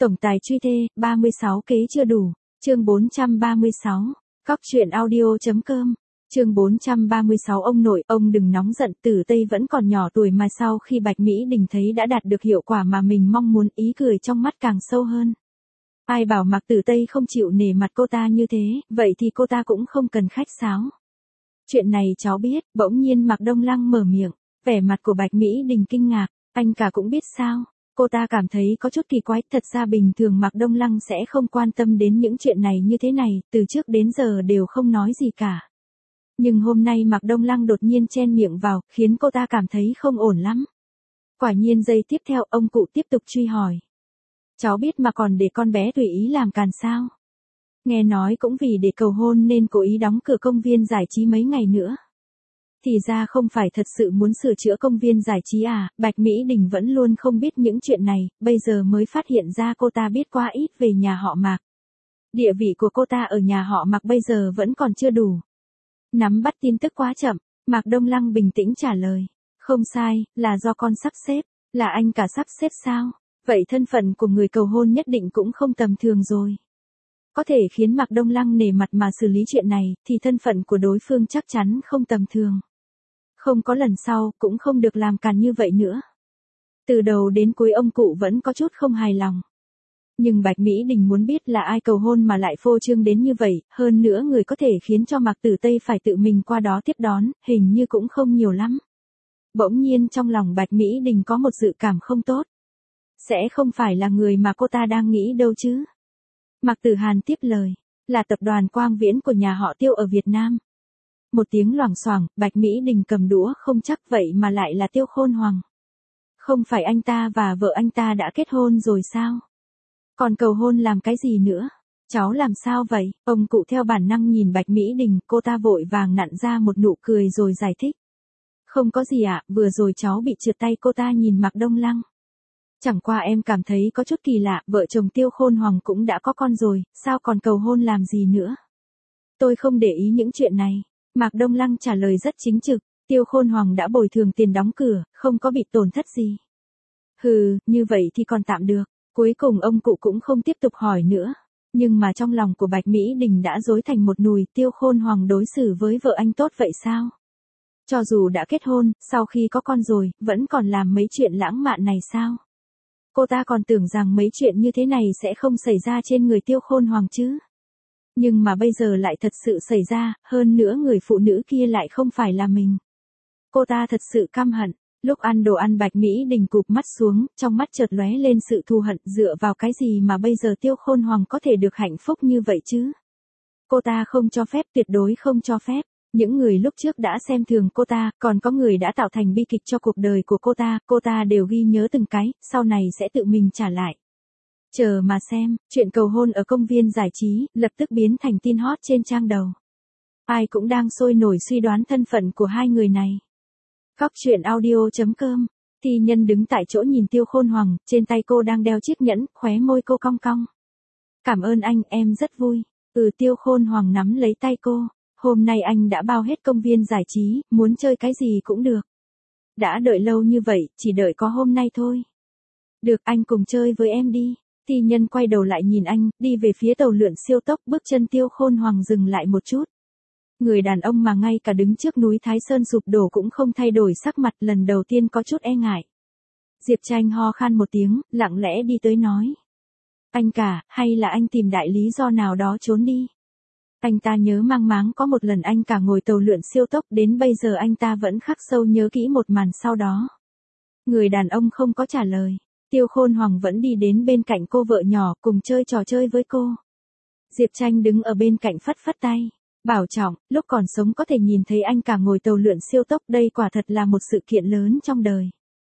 Tổng tài truy thê, 36 kế chưa đủ. Chương 436. Cóc truyện audio.com. Chương 436. Ông nội, ông đừng nóng giận, Tử Tây vẫn còn nhỏ tuổi mà sau khi Bạch Mỹ Đình thấy đã đạt được hiệu quả mà mình mong muốn, ý cười trong mắt càng sâu hơn. Ai bảo Mạc Tử Tây không chịu nể mặt cô ta như thế, vậy thì cô ta cũng không cần khách sáo. Chuyện này cháu biết. Bỗng nhiên Mạc Đông Lăng mở miệng, vẻ mặt của Bạch Mỹ Đình kinh ngạc, anh cả cũng biết sao? Cô ta cảm thấy có chút kỳ quái, thật ra bình thường Mạc Đông Lăng sẽ không quan tâm đến những chuyện này như thế này, từ trước đến giờ đều không nói gì cả. Nhưng hôm nay Mạc Đông Lăng đột nhiên chen miệng vào, khiến cô ta cảm thấy không ổn lắm. Quả nhiên giây tiếp theo ông cụ tiếp tục truy hỏi. Cháu biết mà còn để con bé tùy ý làm càn sao? Nghe nói cũng vì để cầu hôn nên cố ý đóng cửa công viên giải trí mấy ngày nữa. Thì ra không phải thật sự muốn sửa chữa công viên giải trí à? Bạch Mỹ Đình vẫn luôn không biết những chuyện này, bây giờ mới phát hiện ra cô ta biết quá ít về nhà họ Mạc. Địa vị của cô ta ở nhà họ Mạc bây giờ vẫn còn chưa đủ. Nắm bắt tin tức quá chậm, Mạc Đông Lăng bình tĩnh trả lời. Không sai, là do con sắp xếp. Là anh cả sắp xếp sao? Vậy thân phận của người cầu hôn nhất định cũng không tầm thường rồi. Có thể khiến Mạc Đông Lăng nể mặt mà xử lý chuyện này, thì thân phận của đối phương chắc chắn không tầm thường. Không có lần sau, cũng không được làm càn như vậy nữa. Từ đầu đến cuối ông cụ vẫn có chút không hài lòng. Nhưng Bạch Mỹ Đình muốn biết là ai cầu hôn mà lại phô trương đến như vậy, hơn nữa người có thể khiến cho Mạc Tử Tây phải tự mình qua đó tiếp đón, hình như cũng không nhiều lắm. Bỗng nhiên trong lòng Bạch Mỹ Đình có một dự cảm không tốt. Sẽ không phải là người mà cô ta đang nghĩ đâu chứ. Mạc Tử Hàn tiếp lời, là tập đoàn Quang Viễn của nhà họ Tiêu ở Việt Nam. Một tiếng loảng xoảng, Bạch Mỹ Đình cầm đũa, không chắc vậy mà lại là Tiêu Khôn Hoàng. Không phải anh ta và vợ anh ta đã kết hôn rồi sao? Còn cầu hôn làm cái gì nữa? Cháu làm sao vậy? Ông cụ theo bản năng nhìn Bạch Mỹ Đình, cô ta vội vàng nặn ra một nụ cười rồi giải thích. Không có gì ạ, vừa rồi cháu bị trượt tay. Cô ta nhìn Mạc Đông Lăng. Chẳng qua em cảm thấy có chút kỳ lạ, vợ chồng Tiêu Khôn Hoàng cũng đã có con rồi, sao còn cầu hôn làm gì nữa? Tôi không để ý những chuyện này. Mạc Đông Lăng trả lời rất chính trực, Tiêu Khôn Hoàng đã bồi thường tiền đóng cửa, không có bị tổn thất gì. Hừ, như vậy thì còn tạm được. Cuối cùng ông cụ cũng không tiếp tục hỏi nữa. Nhưng mà trong lòng của Bạch Mỹ Đình đã rối thành một nùi, Tiêu Khôn Hoàng đối xử với vợ anh tốt vậy sao? Cho dù đã kết hôn, sau khi có con rồi, vẫn còn làm mấy chuyện lãng mạn này sao? Cô ta còn tưởng rằng mấy chuyện như thế này sẽ không xảy ra trên người Tiêu Khôn Hoàng chứ. Nhưng mà bây giờ lại thật sự xảy ra, hơn nữa người phụ nữ kia lại không phải là mình. Cô ta thật sự căm hận. Lúc ăn đồ ăn Bạch Mỹ Đình cụp mắt xuống, trong mắt chợt lóe lên sự thù hận, dựa vào cái gì mà bây giờ Tiêu Khôn Hoàng có thể được hạnh phúc như vậy chứ? Cô ta không cho phép, tuyệt đối không cho phép. Những người lúc trước đã xem thường cô ta, còn có người đã tạo thành bi kịch cho cuộc đời của cô ta đều ghi nhớ từng cái, sau này sẽ tự mình trả lại. Chờ mà xem, chuyện cầu hôn ở công viên giải trí, lập tức biến thành tin hot trên trang đầu. Ai cũng đang sôi nổi suy đoán thân phận của hai người này. Cóc truyện audio.com. Thi Nhân đứng tại chỗ nhìn Tiêu Khôn Hoàng, trên tay cô đang đeo chiếc nhẫn, khóe môi cô cong cong. Cảm ơn anh, em rất vui. Tiêu Khôn Hoàng nắm lấy tay cô. Hôm nay anh đã bao hết công viên giải trí, muốn chơi cái gì cũng được. Đã đợi lâu như vậy, chỉ đợi có hôm nay thôi. Được, anh cùng chơi với em đi. Thi Nhân quay đầu lại nhìn anh, đi về phía tàu lượn siêu tốc, bước chân Tiêu Khôn Hoàng dừng lại một chút. Người đàn ông mà ngay cả đứng trước núi Thái Sơn sụp đổ cũng không thay đổi sắc mặt, lần đầu tiên có chút e ngại. Diệp Tranh ho khan một tiếng, lặng lẽ đi tới nói. Anh cả, hay là anh tìm đại lý do nào đó trốn đi? Anh ta nhớ mang máng có một lần anh cả ngồi tàu lượn siêu tốc, đến bây giờ anh ta vẫn khắc sâu nhớ kỹ một màn sau đó. Người đàn ông không có trả lời. Tiêu Khôn Hoàng vẫn đi đến bên cạnh cô vợ nhỏ, cùng chơi trò chơi với cô. Diệp Tranh đứng ở bên cạnh phất phất tay. Bảo trọng, lúc còn sống có thể nhìn thấy anh cả ngồi tàu lượn siêu tốc, đây quả thật là một sự kiện lớn trong đời.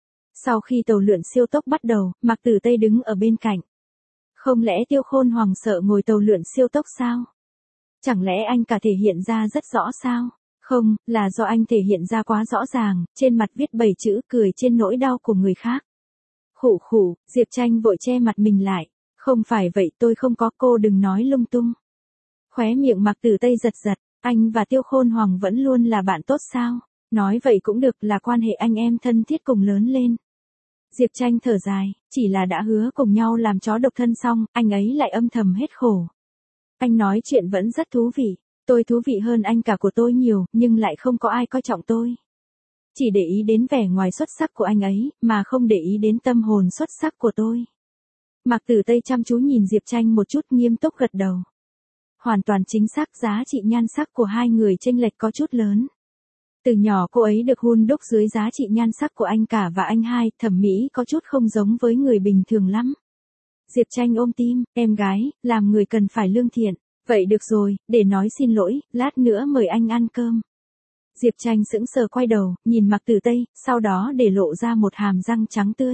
Sau khi tàu lượn siêu tốc bắt đầu, Mạc Tử Tây đứng ở bên cạnh. Không lẽ Tiêu Khôn Hoàng sợ ngồi tàu lượn siêu tốc sao? Chẳng lẽ anh cả thể hiện ra rất rõ sao? Không, là do anh thể hiện ra quá rõ ràng, trên mặt viết 7 chữ cười trên nỗi đau của người khác. Khụ khụ, Diệp Tranh vội che mặt mình lại. Không phải vậy, tôi không có, cô đừng nói lung tung. Khóe miệng Mạc Tử Tây giật giật, anh và Tiêu Khôn Hoàng vẫn luôn là bạn tốt sao? Nói vậy cũng được, là quan hệ anh em thân thiết cùng lớn lên. Diệp Tranh thở dài, chỉ là đã hứa cùng nhau làm chó độc thân xong, anh ấy lại âm thầm hết khổ. Anh nói chuyện vẫn rất thú vị, tôi thú vị hơn anh cả của tôi nhiều, nhưng lại không có ai coi trọng tôi. Chỉ để ý đến vẻ ngoài xuất sắc của anh ấy, mà không để ý đến tâm hồn xuất sắc của tôi. Mạc Tử Tây chăm chú nhìn Diệp Tranh một chút, nghiêm túc gật đầu. Hoàn toàn chính xác, giá trị nhan sắc của hai người chênh lệch có chút lớn. Từ nhỏ cô ấy được hun đúc dưới giá trị nhan sắc của anh cả và anh hai, thẩm mỹ có chút không giống với người bình thường lắm. Diệp Tranh ôm tim, em gái, làm người cần phải lương thiện. Vậy được rồi, để nói xin lỗi, lát nữa mời anh ăn cơm. Diệp Tranh sững sờ quay đầu, nhìn Mạc Tử Tây, sau đó để lộ ra một hàm răng trắng tươi.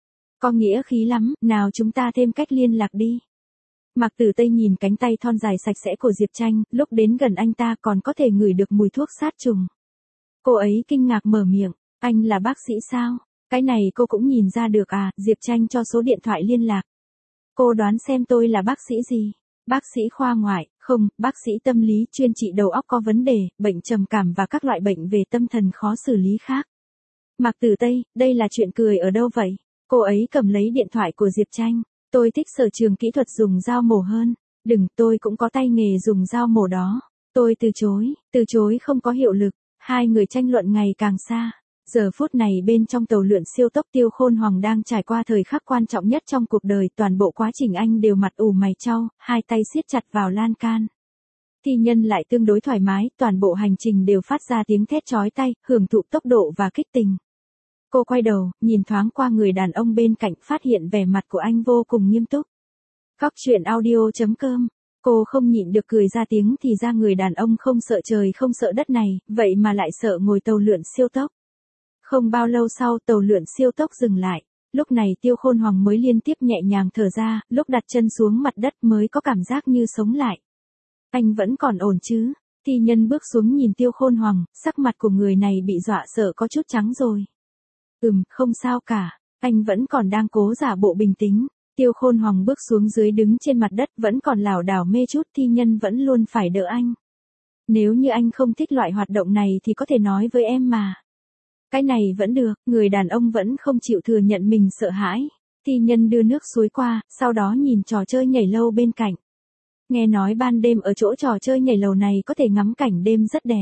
Có nghĩa khí lắm, nào chúng ta thêm cách liên lạc đi. Mạc Tử Tây nhìn cánh tay thon dài sạch sẽ của Diệp Tranh, lúc đến gần anh ta còn có thể ngửi được mùi thuốc sát trùng. Cô ấy kinh ngạc mở miệng, anh là bác sĩ sao? Cái này cô cũng nhìn ra được à? Diệp Tranh cho số điện thoại liên lạc. Cô đoán xem tôi là bác sĩ gì? Bác sĩ khoa ngoại, không, bác sĩ tâm lý chuyên trị đầu óc có vấn đề, bệnh trầm cảm và các loại bệnh về tâm thần khó xử lý khác. Mạc Tử Tây, đây là chuyện cười ở đâu vậy? Cô ấy cầm lấy điện thoại của Diệp Tranh. Tôi thích sở trường kỹ thuật dùng dao mổ hơn. Đừng, tôi cũng có tay nghề dùng dao mổ đó. Tôi từ chối không có hiệu lực. Hai người tranh luận ngày càng xa. Giờ phút này bên trong tàu lượn siêu tốc Tiêu Khôn Hoàng đang trải qua thời khắc quan trọng nhất trong cuộc đời, toàn bộ quá trình anh đều mặt ủ mày chau, hai tay siết chặt vào lan can. Thi Nhân lại tương đối thoải mái, toàn bộ hành trình đều phát ra tiếng thét chói tai, hưởng thụ tốc độ và kích tình. Cô quay đầu, nhìn thoáng qua người đàn ông bên cạnh, phát hiện vẻ mặt của anh vô cùng nghiêm túc. Cóc truyện audio.com. Cô không nhịn được cười ra tiếng, thì ra người đàn ông không sợ trời không sợ đất này, vậy mà lại sợ ngồi tàu lượn siêu tốc. Không bao lâu sau, tàu lượn siêu tốc dừng lại. Lúc này Tiêu Khôn Hoàng mới liên tiếp nhẹ nhàng thở ra, lúc đặt chân xuống mặt đất mới có cảm giác như sống lại. Anh vẫn còn ổn chứ? Thi Nhân bước xuống nhìn Tiêu Khôn Hoàng, sắc mặt của người này bị dọa sợ có chút trắng rồi. Không sao cả, anh vẫn còn đang cố giả bộ bình tĩnh. Tiêu Khôn Hoàng bước xuống dưới đứng trên mặt đất vẫn còn lảo đảo mê chút, Thi Nhân vẫn luôn phải đỡ anh. Nếu như anh không thích loại hoạt động này thì có thể nói với em mà. Cái này vẫn được, người đàn ông vẫn không chịu thừa nhận mình sợ hãi. Thi Nhân đưa nước suối qua, sau đó nhìn trò chơi nhảy lầu bên cạnh. Nghe nói ban đêm ở chỗ trò chơi nhảy lầu này có thể ngắm cảnh đêm rất đẹp.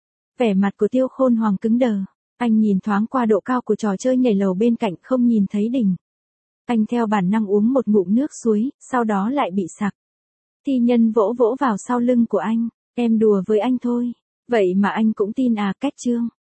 Vẻ mặt của Tiêu Khôn Hoàng cứng đờ. Anh nhìn thoáng qua độ cao của trò chơi nhảy lầu bên cạnh không nhìn thấy đỉnh. Anh theo bản năng uống một ngụm nước suối, sau đó lại bị sặc. Thi Nhân vỗ vỗ vào sau lưng của anh, em đùa với anh thôi. Vậy mà anh cũng tin à? Kết chương.